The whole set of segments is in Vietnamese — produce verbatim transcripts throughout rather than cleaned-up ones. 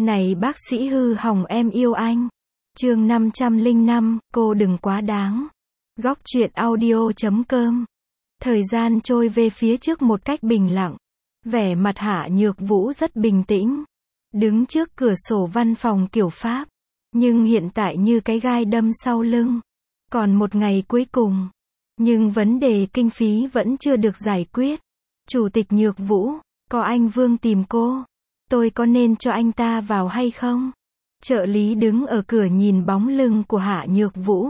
Này bác sĩ hư hỏng em yêu anh. Chương năm trăm lẻ năm, cô đừng quá đáng. Góc truyện audio chấm com. Thời gian trôi về phía trước một cách bình lặng. Vẻ mặt Hạ Nhược Vũ rất bình tĩnh. Đứng trước cửa sổ văn phòng kiểu Pháp. Nhưng hiện tại như cái gai đâm sau lưng. Còn một ngày cuối cùng. Nhưng vấn đề kinh phí vẫn chưa được giải quyết. Chủ tịch Nhược Vũ, có anh Vương tìm cô. Tôi có nên cho anh ta vào hay không? Trợ lý đứng ở cửa nhìn bóng lưng của Hạ Nhược Vũ.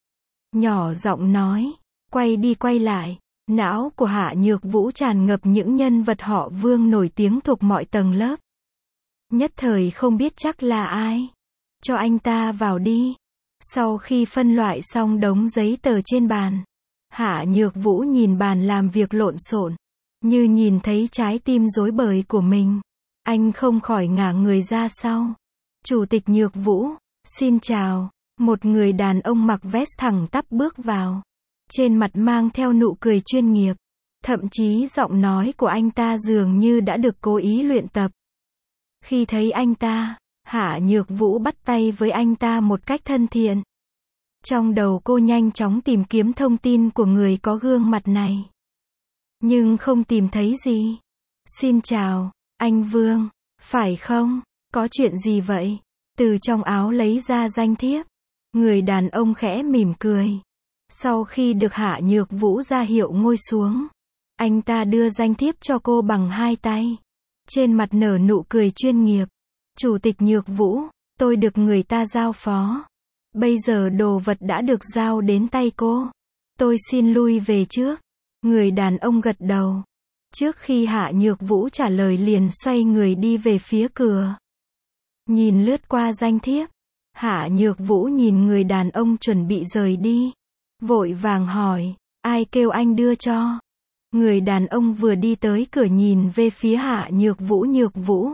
Nhỏ giọng nói, quay đi quay lại. Não của Hạ Nhược Vũ tràn ngập những nhân vật họ Vương nổi tiếng thuộc mọi tầng lớp. Nhất thời không biết chắc là ai. Cho anh ta vào đi. Sau khi phân loại xong đống giấy tờ trên bàn, Hạ Nhược Vũ nhìn bàn làm việc lộn xộn, như nhìn thấy trái tim rối bời của mình. Anh không khỏi ngả người ra sau. Chủ tịch Nhược Vũ, xin chào. Một người đàn ông mặc vest thẳng tắp bước vào. Trên mặt mang theo nụ cười chuyên nghiệp. Thậm chí giọng nói của anh ta dường như đã được cố ý luyện tập. Khi thấy anh ta, Hạ Nhược Vũ bắt tay với anh ta một cách thân thiện. Trong đầu cô nhanh chóng tìm kiếm thông tin của người có gương mặt này. Nhưng không tìm thấy gì. Xin chào, anh Vương, phải không? Có chuyện gì vậy? Từ trong áo lấy ra danh thiếp. Người đàn ông khẽ mỉm cười. Sau khi được Hạ Nhược Vũ ra hiệu ngồi xuống, anh ta đưa danh thiếp cho cô bằng hai tay. Trên mặt nở nụ cười chuyên nghiệp. Chủ tịch Nhược Vũ, tôi được người ta giao phó. Bây giờ đồ vật đã được giao đến tay cô. Tôi xin lui về trước. Người đàn ông gật đầu. Trước khi Hạ Nhược Vũ trả lời liền xoay người đi về phía cửa. Nhìn lướt qua danh thiếp, Hạ Nhược Vũ nhìn người đàn ông chuẩn bị rời đi. Vội vàng hỏi, ai kêu anh đưa cho? Người đàn ông vừa đi tới cửa nhìn về phía Hạ Nhược Vũ. Nhược Vũ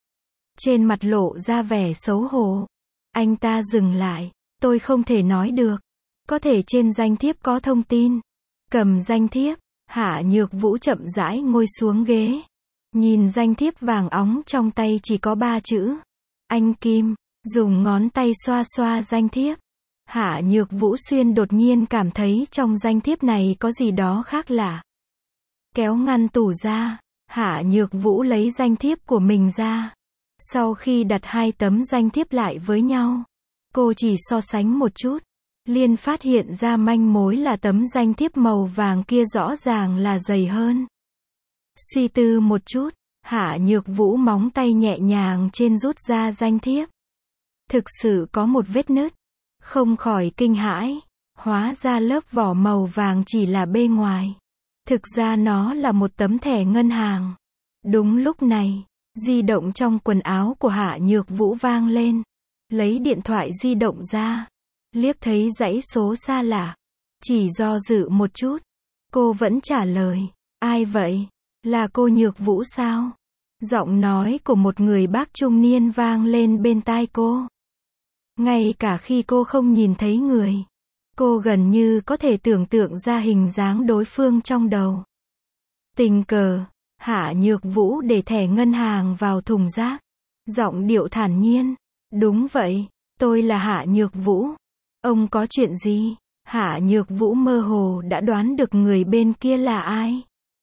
trên mặt lộ ra vẻ xấu hổ. Anh ta dừng lại, tôi không thể nói được. Có thể trên danh thiếp có thông tin. Cầm danh thiếp, Hạ Nhược Vũ chậm rãi ngồi xuống ghế. Nhìn danh thiếp vàng óng trong tay chỉ có ba chữ. Anh Kim, dùng ngón tay xoa xoa danh thiếp. Hạ Nhược Vũ Xuyên đột nhiên cảm thấy trong danh thiếp này có gì đó khác lạ. Kéo ngăn tủ ra, Hạ Nhược Vũ lấy danh thiếp của mình ra. Sau khi đặt hai tấm danh thiếp lại với nhau, cô chỉ so sánh một chút, liền phát hiện ra manh mối là tấm danh thiếp màu vàng kia rõ ràng là dày hơn. Suy tư một chút, Hạ Nhược Vũ móng tay nhẹ nhàng trên rút ra danh thiếp. Thực sự có một vết nứt. Không khỏi kinh hãi. Hóa ra lớp vỏ màu vàng chỉ là bề ngoài. Thực ra nó là một tấm thẻ ngân hàng. Đúng lúc này, di động trong quần áo của Hạ Nhược Vũ vang lên. Lấy điện thoại di động ra. Liếc thấy dãy số xa lạ. Chỉ do dự một chút. Cô vẫn trả lời. Ai vậy? Là cô Nhược Vũ sao? Giọng nói của một người bác trung niên vang lên bên tai cô. Ngay cả khi cô không nhìn thấy người, cô gần như có thể tưởng tượng ra hình dáng đối phương trong đầu. Tình cờ, Hạ Nhược Vũ để thẻ ngân hàng vào thùng rác. Giọng điệu thản nhiên. Đúng vậy, tôi là Hạ Nhược Vũ. Ông có chuyện gì? Hạ Nhược Vũ mơ hồ đã đoán được người bên kia là ai.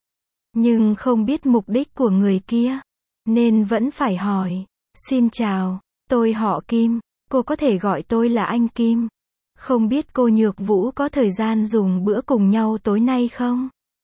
Nhưng không biết mục đích của người kia, nên vẫn phải hỏi. Xin chào, tôi họ Kim. Cô có thể gọi tôi là anh Kim. Không biết cô Nhược Vũ có thời gian dùng bữa cùng nhau tối nay không?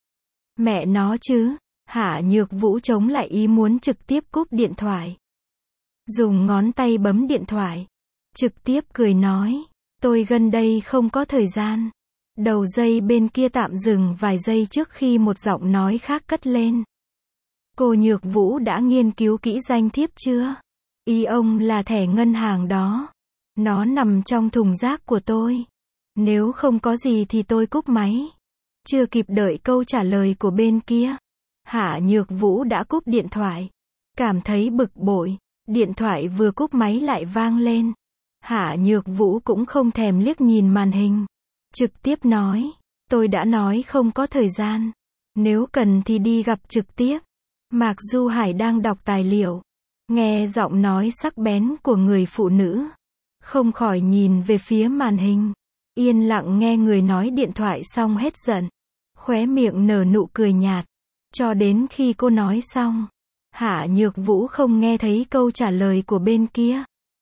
Mẹ nó chứ. Hạ Nhược Vũ chống lại ý muốn trực tiếp cúp điện thoại. Dùng ngón tay bấm điện thoại. Trực tiếp cười nói. Tôi gần đây không có thời gian. Đầu dây bên kia tạm dừng vài giây trước khi một giọng nói khác cất lên. Cô Nhược Vũ đã nghiên cứu kỹ danh thiếp chưa? Ý ông là thẻ ngân hàng đó. Nó nằm trong thùng rác của tôi. Nếu không có gì thì tôi cúp máy. Chưa kịp đợi câu trả lời của bên kia, Hạ Nhược Vũ đã cúp điện thoại. Cảm thấy bực bội, điện thoại vừa cúp máy lại vang lên. Hạ Nhược Vũ cũng không thèm liếc nhìn màn hình. Trực tiếp nói, tôi đã nói không có thời gian. Nếu cần thì đi gặp trực tiếp. Mạc Du Hải đang đọc tài liệu. Nghe giọng nói sắc bén của người phụ nữ, không khỏi nhìn về phía màn hình, yên lặng nghe người nói điện thoại xong hết giận, khóe miệng nở nụ cười nhạt, cho đến khi cô nói xong, Hạ Nhược Vũ không nghe thấy câu trả lời của bên kia.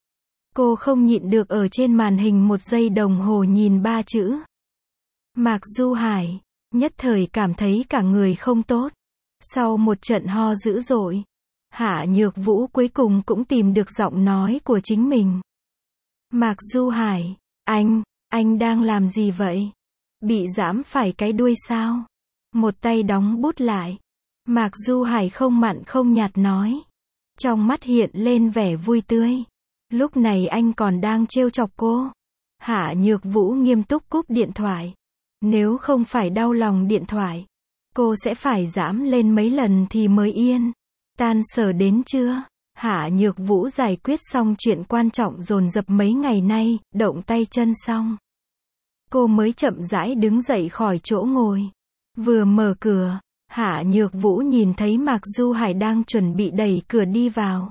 Cô không nhịn được ở trên màn hình một giây đồng hồ nhìn ba chữ Mạc Du Hải, nhất thời cảm thấy cả người không tốt. Sau một trận ho dữ dội, Hạ Nhược Vũ cuối cùng cũng tìm được giọng nói của chính mình. Mạc Du Hải, anh, anh đang làm gì vậy? Bị giãm phải cái đuôi sao? Một tay đóng bút lại. Mạc Du Hải không mặn không nhạt nói. Trong mắt hiện lên vẻ vui tươi. Lúc này anh còn đang trêu chọc cô. Hạ Nhược Vũ nghiêm túc cúp điện thoại. Nếu không phải đau lòng điện thoại, cô sẽ phải giãm lên mấy lần thì mới yên. Tan sở đến chưa? Hạ Nhược Vũ giải quyết xong chuyện quan trọng dồn dập mấy ngày nay, động tay chân xong. Cô mới chậm rãi đứng dậy khỏi chỗ ngồi. Vừa mở cửa, Hạ Nhược Vũ nhìn thấy Mạc Du Hải đang chuẩn bị đẩy cửa đi vào.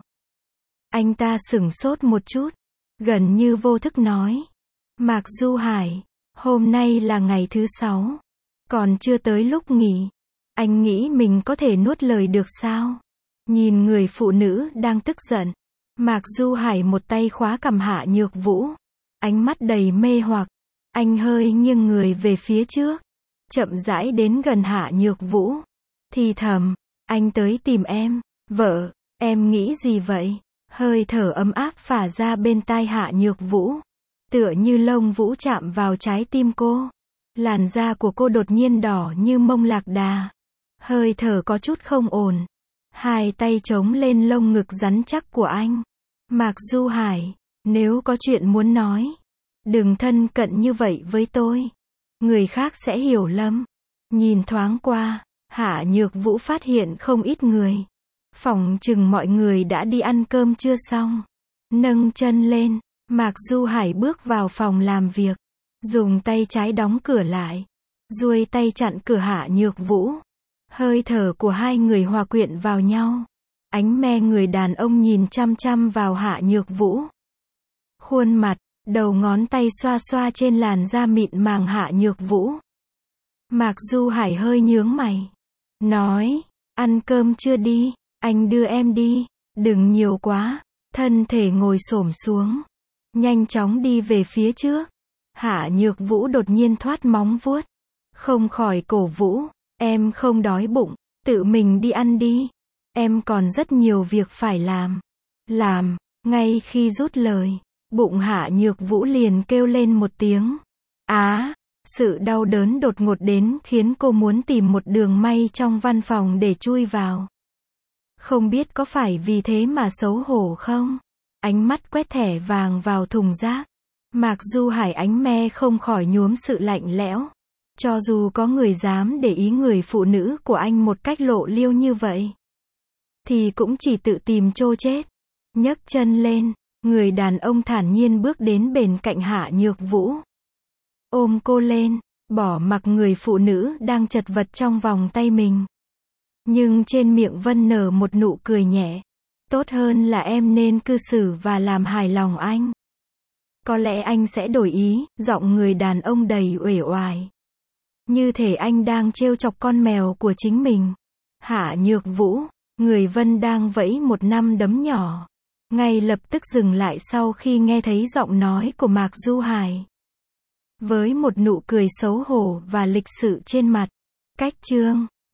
Anh ta sửng sốt một chút, gần như vô thức nói. Mạc Du Hải, hôm nay là ngày thứ sáu, còn chưa tới lúc nghỉ. Anh nghĩ mình có thể nuốt lời được sao? Nhìn người phụ nữ đang tức giận, Mạc Du Hải một tay khóa cằm Hạ Nhược Vũ, ánh mắt đầy mê hoặc. Anh hơi nghiêng người về phía trước, chậm rãi đến gần Hạ Nhược Vũ, thì thầm, anh tới tìm em. Vợ, em nghĩ gì vậy? Hơi thở ấm áp phả ra bên tai Hạ Nhược Vũ, tựa như lông vũ chạm vào trái tim cô. Làn da của cô đột nhiên đỏ như mông lạc đà. Hơi thở có chút không ổn. Hai tay chống lên lông ngực rắn chắc của anh. Mạc Du Hải, nếu có chuyện muốn nói, đừng thân cận như vậy với tôi. Người khác sẽ hiểu lầm. Nhìn thoáng qua, Hạ Nhược Vũ phát hiện không ít người. Phỏng chừng mọi người đã đi ăn cơm chưa xong. Nâng chân lên, Mạc Du Hải bước vào phòng làm việc, dùng tay trái đóng cửa lại, duỗi tay chặn cửa Hạ Nhược Vũ. Hơi thở của hai người hòa quyện vào nhau. Ánh me người đàn ông nhìn chăm chăm vào Hạ Nhược Vũ. Khuôn mặt, đầu ngón tay xoa xoa trên làn da mịn màng Hạ Nhược Vũ. Mạc Du Hải hơi nhướng mày, nói, ăn cơm chưa đi, anh đưa em đi, đừng nhiều quá. Thân thể ngồi xổm xuống, nhanh chóng đi về phía trước. Hạ Nhược Vũ đột nhiên thoát móng vuốt, không khỏi cổ vũ, em không đói bụng, tự mình đi ăn đi, em còn rất nhiều việc phải làm. Làm, ngay khi rút lời, bụng Hạ Nhược Vũ liền kêu lên một tiếng. Á, sự đau đớn đột ngột đến khiến cô muốn tìm một đường may trong văn phòng để chui vào. Không biết có phải vì thế mà xấu hổ không? Ánh mắt quét thẻ vàng vào thùng rác. Mạc Du Hải ánh me không khỏi nhuốm sự lạnh lẽo. Cho dù có người dám để ý người phụ nữ của anh một cách lộ liêu như vậy, thì cũng chỉ tự tìm trô chết. Nhấc chân lên, người đàn ông thản nhiên bước đến bên cạnh Hạ Nhược Vũ. Ôm cô lên, bỏ mặc người phụ nữ đang chật vật trong vòng tay mình. Nhưng trên miệng Vân nở một nụ cười nhẹ. Tốt hơn là em nên cư xử và làm hài lòng anh. Có lẽ anh sẽ đổi ý, giọng người đàn ông đầy uể oải. Như thể anh đang trêu chọc con mèo của chính mình. Hạ Nhược Vũ, người Vân đang vẫy một nắm đấm nhỏ, ngay lập tức dừng lại sau khi nghe thấy giọng nói của Mạc Du Hải. Với một nụ cười xấu hổ và lịch sự trên mặt. Cách chương